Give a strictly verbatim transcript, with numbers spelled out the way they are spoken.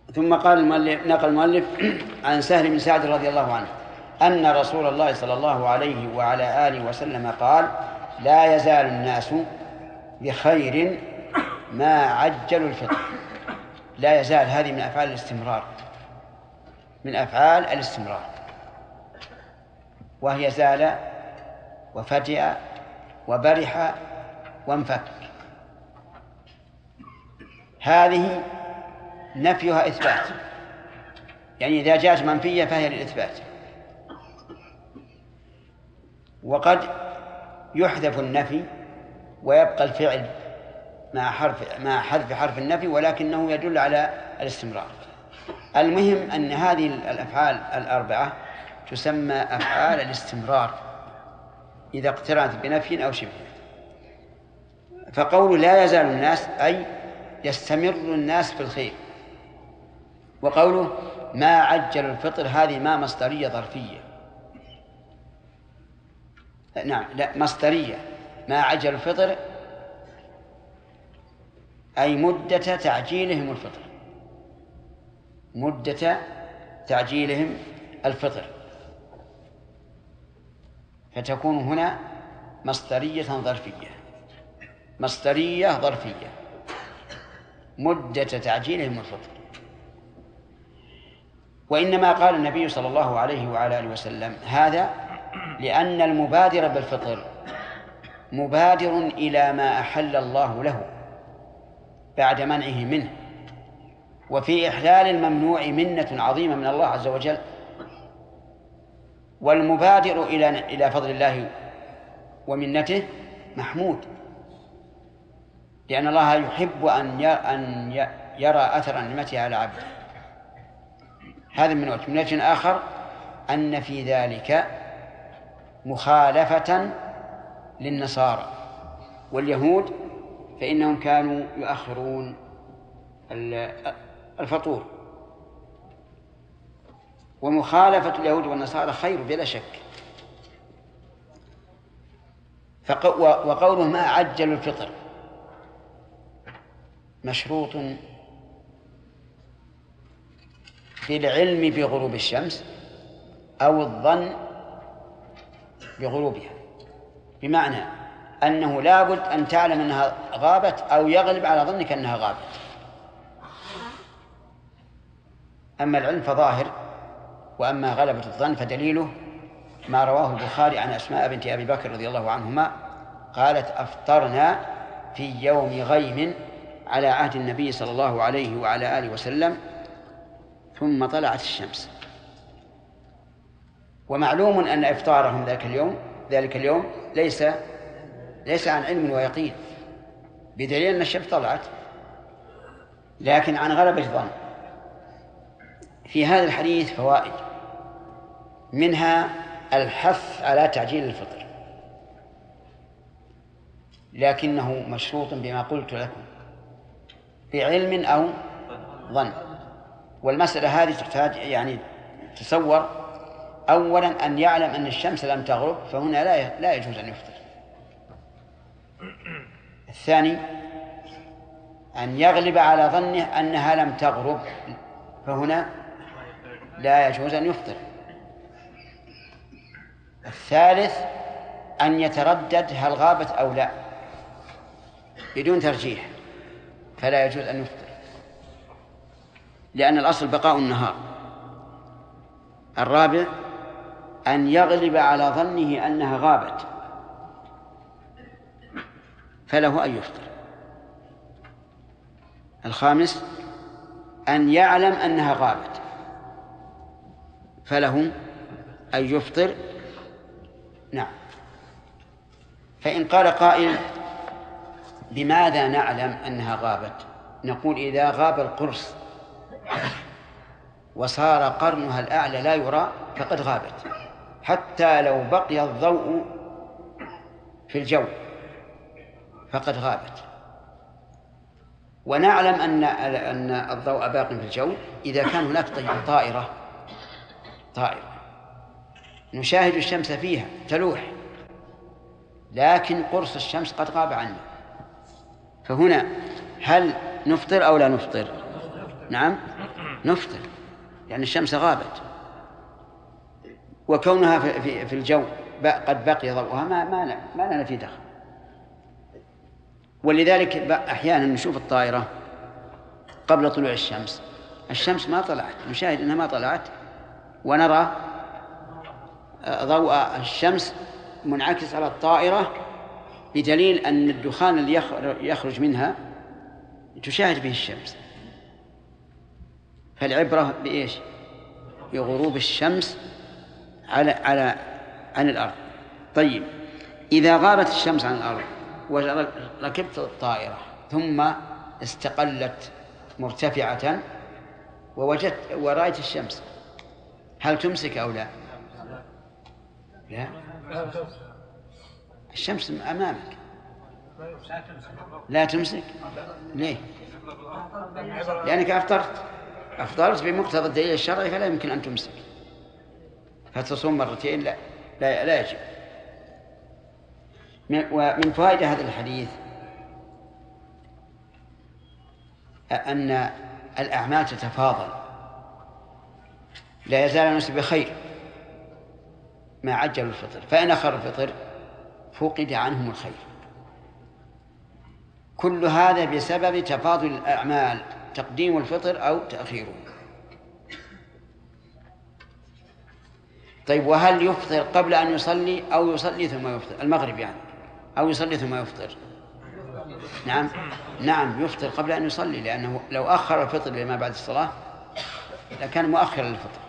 ثم قال المؤلف نقل المؤلف عن سهل بن سعد رضي الله عنه أن رسول الله صلى الله عليه وعلى آله وسلم قال: لا يزال الناس بخير ما عجلوا الفطر. لا يزال هذه من أفعال الاستمرار، من أفعال الاستمرار، وهي زال وفتئ وبرح وانفك. هذه نفيها إثبات، يعني إذا جاءت منفية فهي للإثبات. وقد يحذف النفي ويبقى الفعل مع حرف مع حذف حرف النفي، ولكنه يدل على الاستمرار. المهم أن هذه الأفعال الأربعة تسمى أفعال الاستمرار إذا اقترنت بنفي أو شبه. فقول لا يزال الناس أي يستمر الناس في الخير. وقوله ما عجل الفطر هذه ما مصدرية ظرفية، نعم لا مصدرية. ما عجل الفطر أي مدة تعجيلهم الفطر، مدة تعجيلهم الفطر، فتكون هنا مصدرية ظرفية، مصدرية ظرفية، مدة تعجيلهم الفطر. وإنما قال النبي صلى الله عليه وعلى آله وسلم هذا لأن المبادر بالفطر مبادر إلى ما أحل الله له بعد منعه منه، وفي إحلال الممنوع منة عظيمة من الله عز وجل. والمبادر إلى إلى فضل الله ومنته محمود، لأن الله يحب أن أن يرى أثر نعمته على عبده. هذا من وجه. من وجه آخر أن في ذلك مخالفة للنصارى واليهود، فإنهم كانوا يؤخرون الفطور، ومخالفة اليهود والنصارى خير بلا شك. وقوله ما عجل الفطر مشروط بالعلم بغروب الشمس أو الظن بغروبها، بمعنى أنه لا بد أن تعلم أنها غابت أو يغلب على ظنك أنها غابت. أما العلم فظاهر، وأما غلبة الظن فدليله ما رواه البخاري عن أسماء بنت أبي بكر رضي الله عنهما قالت: أفطرنا في يوم غيم على عهد النبي صلى الله عليه وعلى آله وسلم ثم طلعت الشمس. ومعلوم أن إفطارهم ذلك اليوم ذلك اليوم ليس ليس عن علم ويقين، بدليل أن الشمس طلعت، لكن عن غلبة الظن. في هذا الحديث فوائد، منها الحث على تعجيل الفطر، لكنه مشروط بما قلت لكم بعلم أو ظن. والمسألة هذه تحتاج يعني تصور أولا أن يعلم أن الشمس لم تغرب، فهنا لا لا يجوز أن يفطر. الثاني أن يغلب على ظنه أنها لم تغرب، فهنا لا يجوز أن يفطر. الثالث أن يتردد هل غابت أو لا بدون ترجيح، فلا يجوز أن يفطر، لأن الأصل بقاء النهار. الرابع أن يغلب على ظنه أنها غابت، فله أن يفطر. الخامس أن يعلم أنها غابت، فله أن يفطر. نعم. فإن قال قائل: بماذا نعلم أنها غابت؟ نقول: إذا غاب القرص وصار قرنها الأعلى لا يرى فقد غابت، حتى لو بقي الضوء في الجو فقد غابت. ونعلم أن أن الضوء باق في الجو إذا كان هناك طائرة طائرة نشاهد الشمس فيها تلوح، لكن قرص الشمس قد غاب عنا، فهنا هل نفطر أو لا نفطر؟ نعم نفطر يعني الشمس غابت، وكونها في, في, في الجو قد بقي ضوءها ما ما ما لنا في دخل. ولذلك أحيانا نشوف الطائرة قبل طلوع الشمس، الشمس ما طلعت، نشاهد أنها ما طلعت، ونرى ضوء الشمس منعكس على الطائرة، بدليل أن الدخان الذي يخرج منها تشاهد به الشمس. فالعبرة بإيش؟ بغروب الشمس على على عن الأرض. طيب إذا غابت الشمس عن الأرض وركبت الطائرة ثم استقلت مرتفعة ووجدت ورأيت الشمس، هل تمسك أو لا؟ لا، الشمس أمامك لا تمسك. ليه؟ لأنك أفطرت أفطرت بمقتضى الدليل الشرعي، فلا يمكن أن تمسك، فتصوم مرتين لا لا, لا يجب. ومن فوائد هذا الحديث أن الأعمال تتفاضل، لا يزال الناس بخير ما عجل الفطر، فإن أخر الفطر فقد عنهم الخير. كل هذا بسبب تفاضل الأعمال، تقديم الفطر أو تأخيره. طيب وهل يفطر قبل أن يصلي أو يصلي ثم يفطر؟ المغرب يعني، أو يصلي ثم يفطر؟ نعم نعم يفطر قبل أن يصلي، لأنه لو أخر الفطر لما بعد الصلاة لكان مؤخر للفطر.